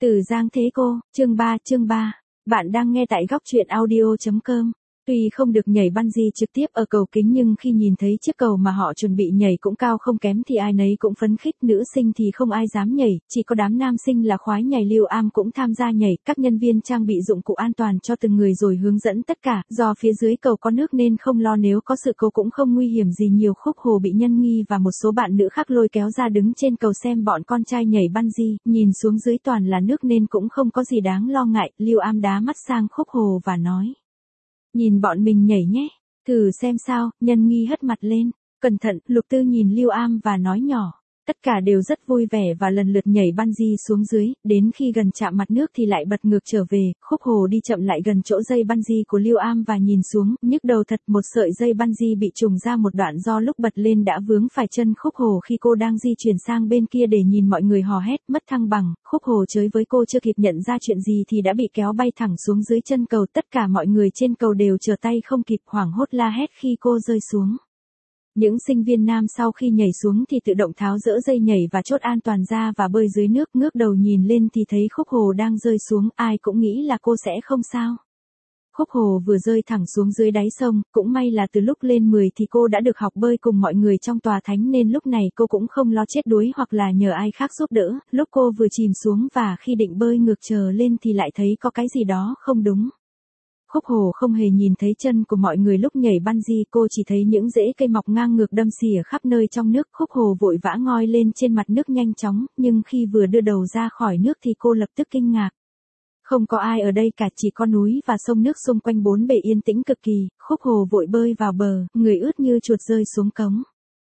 Từ Giang Thế Cô, chương 3. Bạn đang nghe tại góc truyện audio.com. Tuy không được nhảy bungee trực tiếp ở cầu kính nhưng khi nhìn thấy chiếc cầu mà họ chuẩn bị nhảy cũng cao không kém thì ai nấy cũng phấn khích, nữ sinh thì không ai dám nhảy, chỉ có đám nam sinh là khoái nhảy. Lưu Am cũng tham gia nhảy, các nhân viên trang bị dụng cụ an toàn cho từng người rồi hướng dẫn tất cả, do phía dưới cầu có nước nên không lo, nếu có sự cố cũng không nguy hiểm gì nhiều. Khúc Hồ bị Nhân Nghi và một số bạn nữ khác lôi kéo ra đứng trên cầu xem bọn con trai nhảy bungee, nhìn xuống dưới toàn là nước nên cũng không có gì đáng lo ngại. Lưu Am đá mắt sang Khúc Hồ và nói: "Nhìn bọn mình nhảy nhé, thử xem sao." Nhân Nghi hất mặt lên, cẩn thận. Lục Tư nhìn Lưu Am và nói nhỏ. Tất cả đều rất vui vẻ và lần lượt nhảy bungee xuống dưới, đến khi gần chạm mặt nước thì lại bật ngược trở về. Khúc Hồ đi chậm lại gần chỗ dây bungee của Lưu Am và nhìn xuống, nhức đầu thật, một sợi dây bungee bị trùng ra một đoạn do lúc bật lên đã vướng phải chân Khúc Hồ khi cô đang di chuyển sang bên kia để nhìn mọi người hò hét mất thăng bằng. Khúc Hồ chới với cô chưa kịp nhận ra chuyện gì thì đã bị kéo bay thẳng xuống dưới chân cầu. Tất cả mọi người trên cầu đều trở tay không kịp, hoảng hốt la hét khi cô rơi xuống. Những sinh viên nam sau khi nhảy xuống thì tự động tháo dỡ dây nhảy và chốt an toàn ra và bơi dưới nước, ngước đầu nhìn lên thì thấy Khúc Hồ đang rơi xuống, ai cũng nghĩ là cô sẽ không sao. Khúc Hồ vừa rơi thẳng xuống dưới đáy sông, cũng may là từ lúc lên 10 thì cô đã được học bơi cùng mọi người trong tòa thánh nên lúc này cô cũng không lo chết đuối hoặc là nhờ ai khác giúp đỡ. Lúc cô vừa chìm xuống và khi định bơi ngược trở lên thì lại thấy có cái gì đó không đúng. Khúc Hồ không hề nhìn thấy chân của mọi người lúc nhảy bungee, cô chỉ thấy những rễ cây mọc ngang ngược đâm xỉa khắp nơi trong nước. Khúc Hồ vội vã ngoi lên trên mặt nước nhanh chóng, nhưng khi vừa đưa đầu ra khỏi nước thì cô lập tức kinh ngạc. Không có ai ở đây cả, chỉ có núi và sông, nước xung quanh bốn bề yên tĩnh cực kỳ. Khúc Hồ vội bơi vào bờ, người ướt như chuột rơi xuống cống.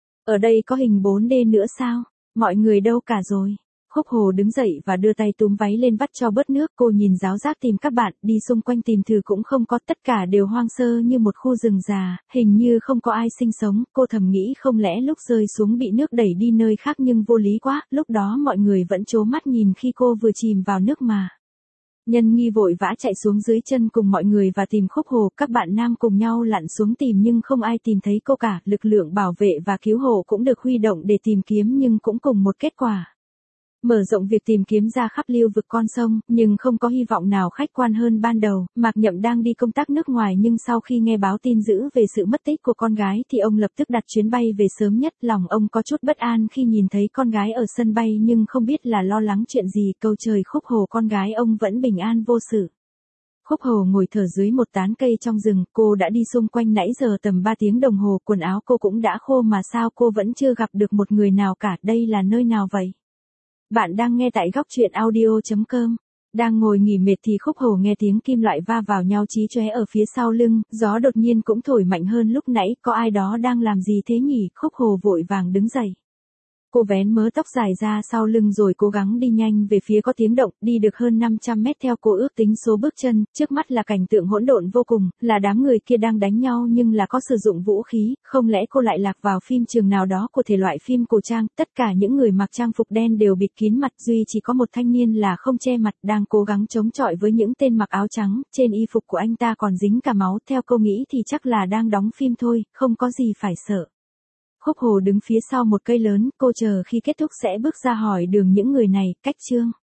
Ở đây có hình 4D nữa sao? Mọi người đâu cả rồi? Khúc Hồ đứng dậy và đưa tay túm váy lên vắt cho bớt nước. Cô nhìn ráo rác tìm các bạn, đi xung quanh tìm thử cũng không có, tất cả đều hoang sơ như một khu rừng già, hình như không có ai sinh sống. Cô thầm nghĩ không lẽ lúc rơi xuống bị nước đẩy đi nơi khác, nhưng vô lý quá, lúc đó mọi người vẫn trố mắt nhìn khi cô vừa chìm vào nước mà. Nhân Nghi vội vã chạy xuống dưới chân cùng mọi người và tìm Khúc Hồ, các bạn nam cùng nhau lặn xuống tìm nhưng không ai tìm thấy cô cả. Lực lượng bảo vệ và cứu hộ cũng được huy động để tìm kiếm nhưng cũng cùng một kết quả. Mở rộng việc tìm kiếm ra khắp lưu vực con sông, nhưng không có hy vọng nào khách quan hơn ban đầu. Mạc Nhậm đang đi công tác nước ngoài nhưng sau khi nghe báo tin dữ về sự mất tích của con gái thì ông lập tức đặt chuyến bay về sớm nhất. Lòng ông có chút bất an khi nhìn thấy con gái ở sân bay nhưng không biết là lo lắng chuyện gì. Cầu trời Khúc Hồ, con gái ông vẫn bình an vô sự. Khúc Hồ ngồi thở dưới một tán cây trong rừng, cô đã đi xung quanh nãy giờ tầm 3 tiếng đồng hồ, quần áo cô cũng đã khô mà sao cô vẫn chưa gặp được một người nào cả, đây là nơi nào vậy? Bạn đang nghe tại góc truyện audio.com. Đang ngồi nghỉ mệt thì Khúc Hồ nghe tiếng kim loại va vào nhau chí chóe ở phía sau lưng, gió đột nhiên cũng thổi mạnh hơn lúc nãy, có ai đó đang làm gì thế nhỉ? Khúc Hồ vội vàng đứng dậy. Cô vén mớ tóc dài ra sau lưng rồi cố gắng đi nhanh về phía có tiếng động, đi được hơn 500 mét theo cô ước tính số bước chân, trước mắt là cảnh tượng hỗn độn vô cùng, là đám người kia đang đánh nhau nhưng là có sử dụng vũ khí, không lẽ cô lại lạc vào phim trường nào đó của thể loại phim cổ trang. Tất cả những người mặc trang phục đen đều bịt kín mặt, duy chỉ có một thanh niên là không che mặt, đang cố gắng chống chọi với những tên mặc áo trắng, trên y phục của anh ta còn dính cả máu, theo cô nghĩ thì chắc là đang đóng phim thôi, không có gì phải sợ. Khúc Hồ đứng phía sau một cây lớn, cô chờ khi kết thúc sẽ bước ra hỏi đường những người này. Cách chương